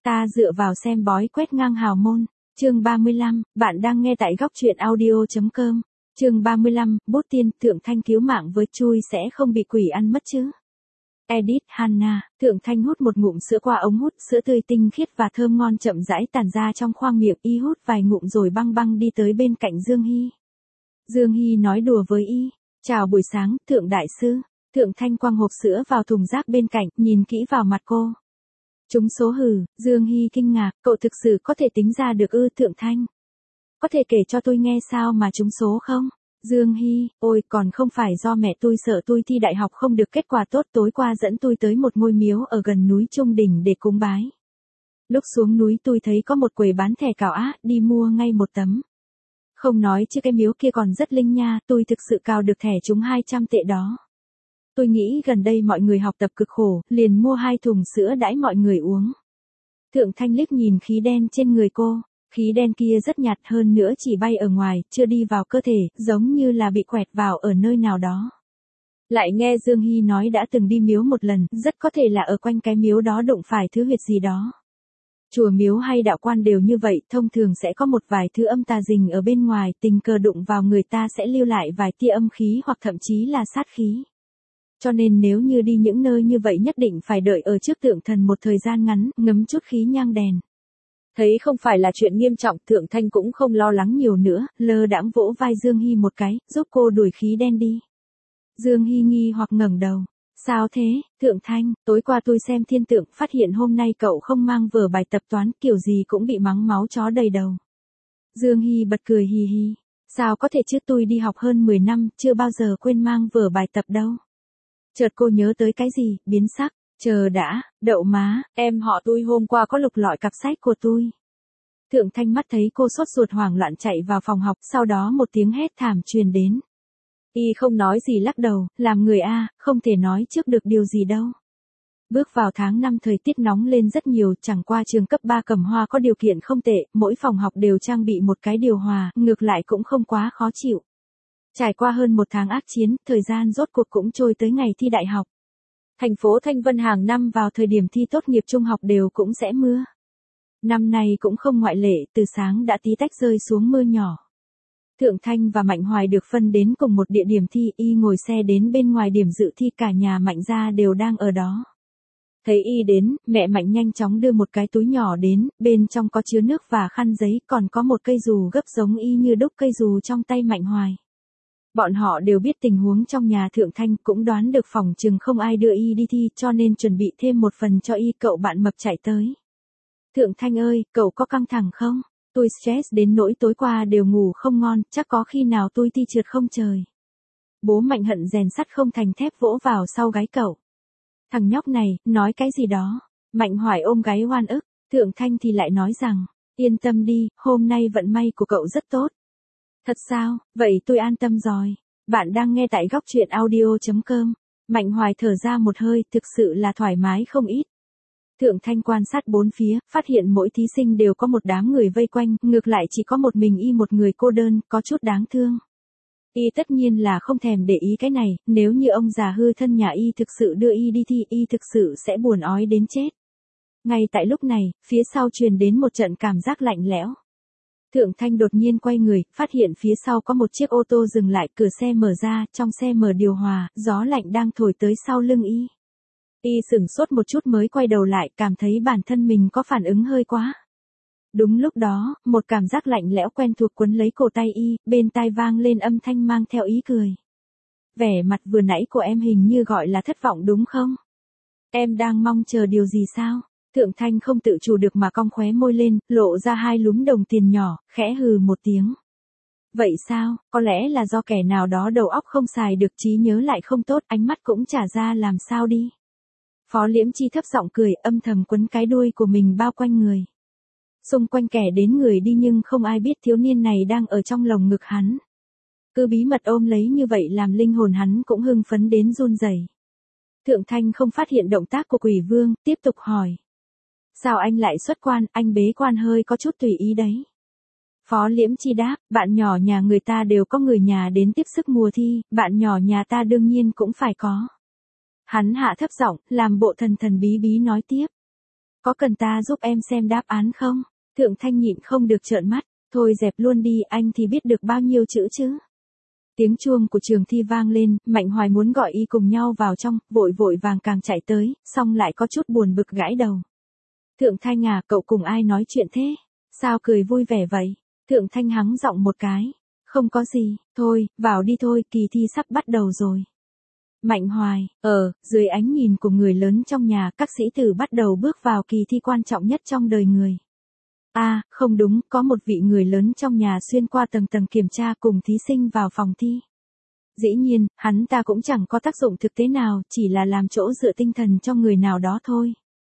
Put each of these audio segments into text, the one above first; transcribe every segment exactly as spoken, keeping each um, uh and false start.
Ta dựa vào xem bói quét ngang hào môn. Chương ba mươi lăm, bạn đang nghe tại góc truyện audio chấm com. Chương ba mươi lăm, bút tiên, Thượng Thanh cứu mạng với chui sẽ không bị quỷ ăn mất chứ. Edit Hanna, Thượng Thanh hút một ngụm sữa qua ống hút, sữa tươi tinh khiết và thơm ngon chậm rãi tản ra trong khoang miệng, y hút vài ngụm rồi băng băng đi tới bên cạnh Dương Hy. Dương Hy nói đùa với y, chào buổi sáng, Thượng Đại Sư. Thượng Thanh quăng hộp sữa vào thùng rác bên cạnh, nhìn kỹ vào mặt cô. Trúng số hừ, Dương Hy kinh ngạc, cậu thực sự có thể tính ra được ư? Thượng Thanh. Có thể kể cho tôi nghe sao mà trúng số không? Dương Hy, ôi còn không phải do mẹ tôi sợ tôi thi đại học không được kết quả tốt, tối qua dẫn tôi tới một ngôi miếu ở gần núi Trung Đỉnh để cúng bái. Lúc xuống núi tôi thấy có một quầy bán thẻ cào á, đi mua ngay một tấm. Không nói chứ cái miếu kia còn rất linh nha, tôi thực sự cào được thẻ trúng hai trăm tệ đó. Tôi nghĩ gần đây mọi người học tập cực khổ, liền mua hai thùng sữa đãi mọi người uống. Thượng Thanh liếc nhìn khí đen trên người cô, khí đen kia rất nhạt, hơn nữa chỉ bay ở ngoài, chưa đi vào cơ thể, giống như là bị quẹt vào ở nơi nào đó. Lại nghe Dương Hy nói đã từng đi miếu một lần, rất có thể là ở quanh cái miếu đó đụng phải thứ huyệt gì đó. Chùa miếu hay đạo quan đều như vậy, thông thường sẽ có một vài thứ âm tà rình ở bên ngoài, tình cờ đụng vào người ta sẽ lưu lại vài tia âm khí hoặc thậm chí là sát khí. Cho nên nếu như đi những nơi như vậy nhất định phải đợi ở trước tượng thần một thời gian ngắn, ngấm chút khí nhang đèn. Thấy không phải là chuyện nghiêm trọng, Thượng Thanh cũng không lo lắng nhiều nữa, lơ đãng vỗ vai Dương Hy một cái, giúp cô đuổi khí đen đi. Dương Hy nghi hoặc ngẩng đầu. Sao thế, Thượng Thanh, tối qua tôi xem thiên tượng, phát hiện hôm nay cậu không mang vở bài tập toán, kiểu gì cũng bị mắng máu chó đầy đầu. Dương Hy bật cười hì hì. Sao có thể chứ, tôi đi học hơn mười năm, chưa bao giờ quên mang vở bài tập đâu. Chợt cô nhớ tới cái gì, biến sắc. Chờ đã, đậu má, em họ tôi hôm qua có lục lọi cặp sách của tôi. Thượng Thanh mắt thấy cô sốt ruột hoảng loạn chạy vào phòng học, sau đó một tiếng hét thảm truyền đến. Y không nói gì lắc đầu, làm người A, không thể nói trước được điều gì đâu. Bước vào tháng năm thời tiết nóng lên rất nhiều, chẳng qua trường cấp ba Cẩm Hoa có điều kiện không tệ, mỗi phòng học đều trang bị một cái điều hòa, ngược lại cũng không quá khó chịu. Trải qua hơn một tháng ác chiến, thời gian rốt cuộc cũng trôi tới ngày thi đại học. Thành phố Thanh Vân hàng năm vào thời điểm thi tốt nghiệp trung học đều cũng sẽ mưa. Năm nay cũng không ngoại lệ, từ sáng đã tí tách rơi xuống mưa nhỏ. Thượng Thanh và Mạnh Hoài được phân đến cùng một địa điểm thi, y ngồi xe đến bên ngoài điểm dự thi, cả nhà Mạnh gia đều đang ở đó. Thấy y đến, mẹ Mạnh nhanh chóng đưa một cái túi nhỏ đến, bên trong có chứa nước và khăn giấy, còn có một cây dù gấp giống y như đúc cây dù trong tay Mạnh Hoài. Bọn họ đều biết tình huống trong nhà Thượng Thanh, cũng đoán được phòng chừng không ai đưa y đi thi, cho nên chuẩn bị thêm một phần cho y. Cậu bạn mập chạy tới. Thượng Thanh ơi, cậu có căng thẳng không? Tôi stress đến nỗi tối qua đều ngủ không ngon, chắc có khi nào tôi thi trượt không trời. Bố Mạnh hận rèn sắt không thành thép vỗ vào sau gáy cậu. Thằng nhóc này, nói cái gì đó. Mạnh Hoài ôm gáy oan ức. Thượng Thanh thì lại nói rằng, yên tâm đi, hôm nay vận may của cậu rất tốt. Thật sao, vậy tôi an tâm rồi. Bạn đang nghe tại góc truyện audio chấm com. Mạnh Hoài thở ra một hơi, thực sự là thoải mái không ít. Thượng Thanh quan sát bốn phía, phát hiện mỗi thí sinh đều có một đám người vây quanh, ngược lại chỉ có một mình y một người cô đơn, có chút đáng thương. Y tất nhiên là không thèm để ý cái này, nếu như ông già hư thân nhà y thực sự đưa y đi thi, y thực sự sẽ buồn ói đến chết. Ngay tại lúc này, phía sau truyền đến một trận cảm giác lạnh lẽo. Thượng Thanh đột nhiên quay người, phát hiện phía sau có một chiếc ô tô dừng lại, cửa xe mở ra, trong xe mở điều hòa, gió lạnh đang thổi tới sau lưng y. Y sửng sốt một chút mới quay đầu lại, cảm thấy bản thân mình có phản ứng hơi quá. Đúng lúc đó, một cảm giác lạnh lẽo quen thuộc quấn lấy cổ tay y, bên tai vang lên âm thanh mang theo ý cười. Vẻ mặt vừa nãy của em hình như gọi là thất vọng đúng không? Em đang mong chờ điều gì sao? Thượng Thanh không tự chủ được mà cong khóe môi lên, lộ ra hai lúm đồng tiền nhỏ, khẽ hừ một tiếng. Vậy sao, có lẽ là do kẻ nào đó đầu óc không xài được, trí nhớ lại không tốt, ánh mắt cũng trả ra làm sao đi. Phó Liễm Chi thấp giọng cười, âm thầm quấn cái đuôi của mình bao quanh người. Xung quanh kẻ đến người đi nhưng không ai biết thiếu niên này đang ở trong lồng ngực hắn. Cứ bí mật ôm lấy như vậy làm linh hồn hắn cũng hưng phấn đến run rẩy. Thượng Thanh không phát hiện động tác của Quỷ Vương, tiếp tục hỏi. Sao anh lại xuất quan, anh bế quan hơi có chút tùy ý đấy. Phó Liễm Chi đáp, bạn nhỏ nhà người ta đều có người nhà đến tiếp sức mùa thi, bạn nhỏ nhà ta đương nhiên cũng phải có. Hắn hạ thấp giọng, làm bộ thần thần bí bí nói tiếp. Có cần ta giúp em xem đáp án không? Thượng Thanh nhịn không được trợn mắt. Thôi dẹp luôn đi, anh thì biết được bao nhiêu chữ chứ. Tiếng chuông của trường thi vang lên, Mạnh Hoài muốn gọi y cùng nhau vào trong, vội vội vàng càng chạy tới, xong lại có chút buồn bực gãi đầu. Thượng Thanh à, cậu cùng ai nói chuyện thế? Sao cười vui vẻ vậy? Thượng Thanh hắng giọng một cái. Không có gì, thôi, vào đi thôi, kỳ thi sắp bắt đầu rồi. Mạnh Hoài, ờ, dưới ánh nhìn của người lớn trong nhà, các sĩ tử bắt đầu bước vào kỳ thi quan trọng nhất trong đời người. À, không đúng, có một vị người lớn trong nhà xuyên qua tầng tầng kiểm tra cùng thí sinh vào phòng thi. Dĩ nhiên, hắn ta cũng chẳng có tác dụng thực tế nào, chỉ là làm chỗ dựa tinh thần cho người nào đó thôi.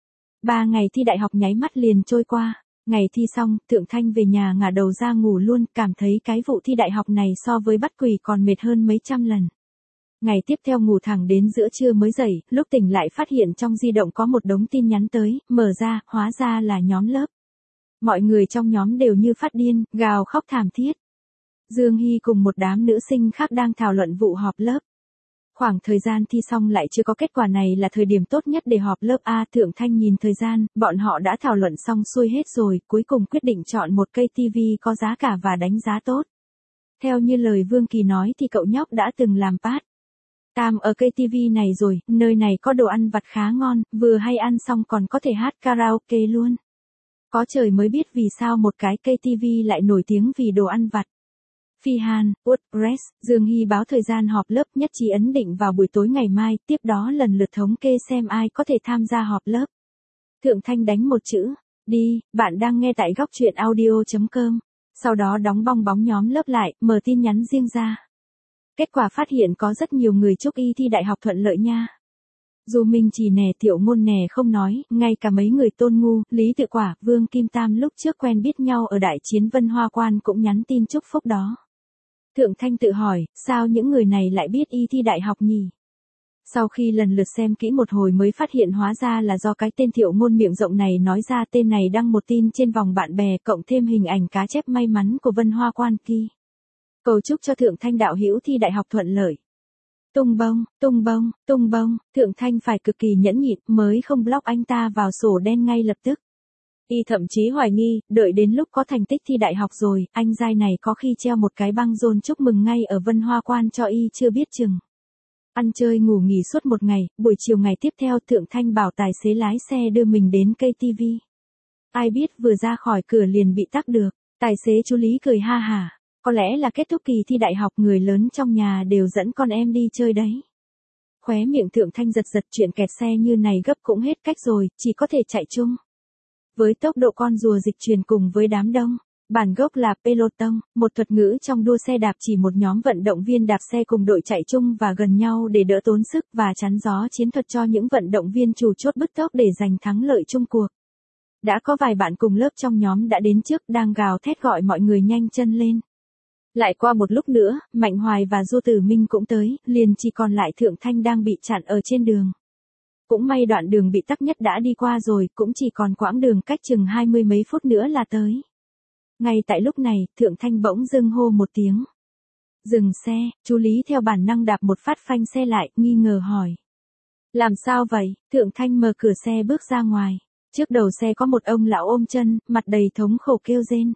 Ba ngày thi đại học nháy mắt liền trôi qua. Ngày thi xong, Thượng Thanh về nhà ngả đầu ra ngủ luôn, cảm thấy cái vụ thi đại học này so với bắt quỷ còn mệt hơn mấy trăm lần. Ngày tiếp theo ngủ thẳng đến giữa trưa mới dậy, lúc tỉnh lại phát hiện trong di động có một đống tin nhắn tới, mở ra, hóa ra là nhóm lớp. Mọi người trong nhóm đều như phát điên, gào khóc thảm thiết. Dương Hy cùng một đám nữ sinh khác đang thảo luận vụ họp lớp. Khoảng thời gian thi xong lại chưa có kết quả này là thời điểm tốt nhất để họp lớp A. Thượng Thanh nhìn thời gian, bọn họ đã thảo luận xong xuôi hết rồi, cuối cùng quyết định chọn một cây tivi có giá cả và đánh giá tốt. Theo như lời Vương Kỳ nói thì cậu nhóc đã từng làm part time ở cây tivi này rồi, nơi này có đồ ăn vặt khá ngon, vừa hay ăn xong còn có thể hát karaoke luôn. Có trời mới biết vì sao một cái cây tivi lại nổi tiếng vì đồ ăn vặt. Phi Hàn, WordPress, Dương Hy báo thời gian họp lớp nhất trí ấn định vào buổi tối ngày mai, tiếp đó lần lượt thống kê xem ai có thể tham gia họp lớp. Thượng Thanh đánh một chữ, đi, bạn đang nghe tại góc truyện audio chấm com. Sau đó đóng bong bóng nhóm lớp lại, mở tin nhắn riêng ra. Kết quả phát hiện có rất nhiều người chúc y thi đại học thuận lợi nha. Dù mình chỉ nè Tiểu Ngôn nè không nói, ngay cả mấy người Tôn Ngu, Lý Tự Quả, Vương Kim Tam lúc trước quen biết nhau ở đại chiến Vân Hoa Quan cũng nhắn tin chúc phúc đó. Thượng Thanh tự hỏi, sao những người này lại biết y thi đại học nhỉ? Sau khi lần lượt xem kỹ một hồi mới phát hiện hóa ra là do cái tên Thiệu Ngôn miệng rộng này nói ra. Tên này đăng một tin trên vòng bạn bè cộng thêm hình ảnh cá chép may mắn của Vân Hoa Quan kia. Cầu chúc cho Thượng Thanh đạo hữu thi đại học thuận lợi. Tung bông, tung bông, tung bông, Thượng Thanh phải cực kỳ nhẫn nhịn mới không block anh ta vào sổ đen ngay lập tức. Y thậm chí hoài nghi, đợi đến lúc có thành tích thi đại học rồi, anh giai này có khi treo một cái băng rôn chúc mừng ngay ở Vân Hoa Quan cho y chưa biết chừng. Ăn chơi ngủ nghỉ suốt một ngày, buổi chiều ngày tiếp theo Thượng Thanh bảo tài xế lái xe đưa mình đến cây tivi. Ai biết vừa ra khỏi cửa liền bị tắc được, tài xế chú Lý cười ha hả. Có lẽ là kết thúc kỳ thi đại học người lớn trong nhà đều dẫn con em đi chơi đấy. Khóe miệng Thượng Thanh giật giật, chuyện kẹt xe như này gấp cũng hết cách rồi, chỉ có thể chạy chung. Với tốc độ con rùa dịch chuyển cùng với đám đông, bản gốc là peloton, một thuật ngữ trong đua xe đạp chỉ một nhóm vận động viên đạp xe cùng đội chạy chung và gần nhau để đỡ tốn sức và chắn gió chiến thuật cho những vận động viên chủ chốt bứt tốc để giành thắng lợi chung cuộc. Đã có vài bạn cùng lớp trong nhóm đã đến trước đang gào thét gọi mọi người nhanh chân lên. Lại qua một lúc nữa, Mạnh Hoài và Du Tử Minh cũng tới, liền chỉ còn lại Thượng Thanh đang bị chặn ở trên đường. Cũng may đoạn đường bị tắc nhất đã đi qua rồi, cũng chỉ còn quãng đường cách chừng hai mươi mấy phút nữa là tới. Ngay tại lúc này, Thượng Thanh bỗng dưng hô một tiếng. Dừng xe, chú Lý theo bản năng đạp một phát phanh xe lại, nghi ngờ hỏi. Làm sao vậy? Thượng Thanh mở cửa xe bước ra ngoài. Trước đầu xe có một ông lão ôm chân, mặt đầy thống khổ kêu rên.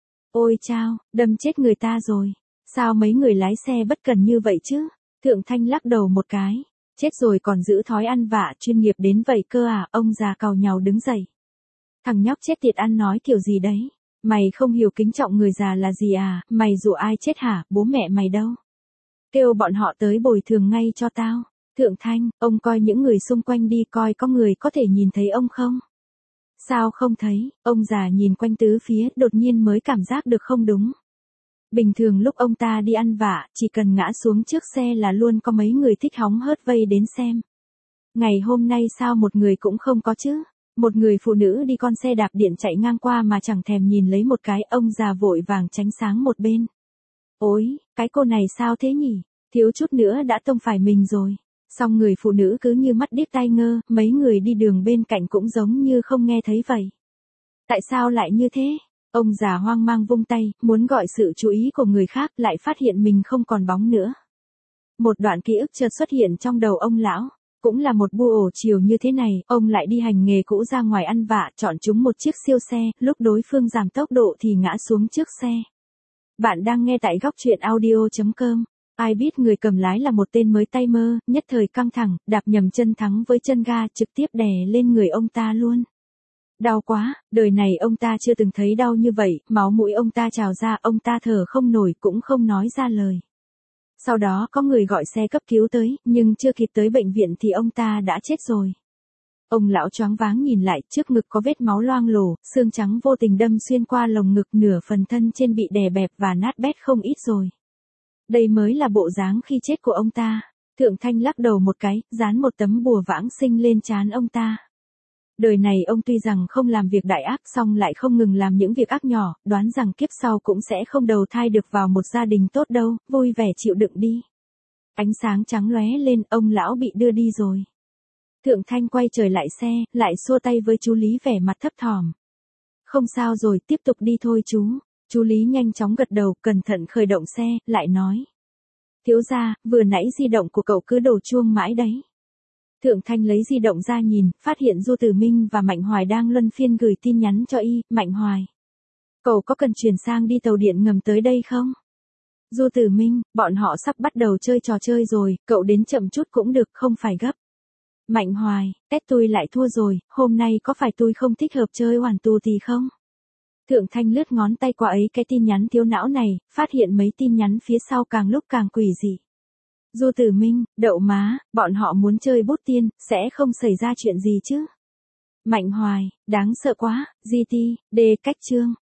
Ôi chao, đâm chết người ta rồi. Sao mấy người lái xe bất cần như vậy chứ? Thượng Thanh lắc đầu một cái. Chết rồi còn giữ thói ăn vạ chuyên nghiệp đến vậy cơ à? Ông già càu nhàu đứng dậy. Thằng nhóc chết tiệt ăn nói kiểu gì đấy? Mày không hiểu kính trọng người già là gì à? Mày dụ ai chết hả? Bố mẹ mày đâu? Kêu bọn họ tới bồi thường ngay cho tao. Thượng Thanh, ông coi những người xung quanh đi, coi có người có thể nhìn thấy ông không? Sao không thấy? Ông già nhìn quanh tứ phía, đột nhiên mới cảm giác được không đúng. Bình thường lúc ông ta đi ăn vạ, chỉ cần ngã xuống trước xe là luôn có mấy người thích hóng hớt vây đến xem. Ngày hôm nay sao một người cũng không có chứ? Một người phụ nữ đi con xe đạp điện chạy ngang qua mà chẳng thèm nhìn lấy một cái, ông già vội vàng tránh sáng một bên. Ôi, cái cô này sao thế nhỉ? Thiếu chút nữa đã tông phải mình rồi. Xong người phụ nữ cứ như mắt điếc tai ngơ, mấy người đi đường bên cạnh cũng giống như không nghe thấy vậy. Tại sao lại như thế? Ông già hoang mang vung tay, muốn gọi sự chú ý của người khác, lại phát hiện mình không còn bóng nữa. Một đoạn ký ức chợt xuất hiện trong đầu ông lão. Cũng là một bu ổ chiều như thế này, ông lại đi hành nghề cũ ra ngoài ăn vạ, chọn chúng một chiếc siêu xe, lúc đối phương giảm tốc độ thì ngã xuống trước xe. Bạn đang nghe tại góc truyện audio chấm com. Ai biết người cầm lái là một tên mới tay mơ, nhất thời căng thẳng, đạp nhầm chân thắng với chân ga trực tiếp đè lên người ông ta luôn. Đau quá, đời này ông ta chưa từng thấy đau như vậy, máu mũi ông ta trào ra, ông ta thở không nổi cũng không nói ra lời. Sau đó có người gọi xe cấp cứu tới, nhưng chưa kịp tới bệnh viện thì ông ta đã chết rồi. Ông lão choáng váng nhìn lại, trước ngực có vết máu loang lổ, xương trắng vô tình đâm xuyên qua lồng ngực, nửa phần thân trên bị đè bẹp và nát bét không ít rồi. Đây mới là bộ dáng khi chết của ông ta. Thượng Thanh lắc đầu một cái, dán một tấm bùa vãng sinh lên trán ông ta. Đời này ông tuy rằng không làm việc đại ác, song lại không ngừng làm những việc ác nhỏ, đoán rằng kiếp sau cũng sẽ không đầu thai được vào một gia đình tốt đâu, vui vẻ chịu đựng đi. Ánh sáng trắng lóe lên, ông lão bị đưa đi rồi. Thượng Thanh quay trở lại xe, lại xua tay với chú Lý vẻ mặt thấp thỏm. Không sao rồi, tiếp tục đi thôi chú. Chú Lý nhanh chóng gật đầu, cẩn thận khởi động xe, lại nói. Thiếu gia, vừa nãy di động của cậu cứ đổ chuông mãi đấy. Thượng Thanh lấy di động ra nhìn, phát hiện Du Tử Minh và Mạnh Hoài đang luân phiên gửi tin nhắn cho y. Mạnh Hoài, cậu có cần chuyển sang đi tàu điện ngầm tới đây không? Du Tử Minh, bọn họ sắp bắt đầu chơi trò chơi rồi, cậu đến chậm chút cũng được, không phải gấp. Mạnh Hoài, tết tôi lại thua rồi, hôm nay có phải tôi không thích hợp chơi hoàn tù thì không? Thượng Thanh lướt ngón tay qua ấy cái tin nhắn thiếu não này, phát hiện mấy tin nhắn phía sau càng lúc càng quỷ dị. Du Tử Minh, đậu má, bọn họ muốn chơi bút tiên, sẽ không xảy ra chuyện gì chứ? Mạnh Hoài, đáng sợ quá, gi ti, D cách chương.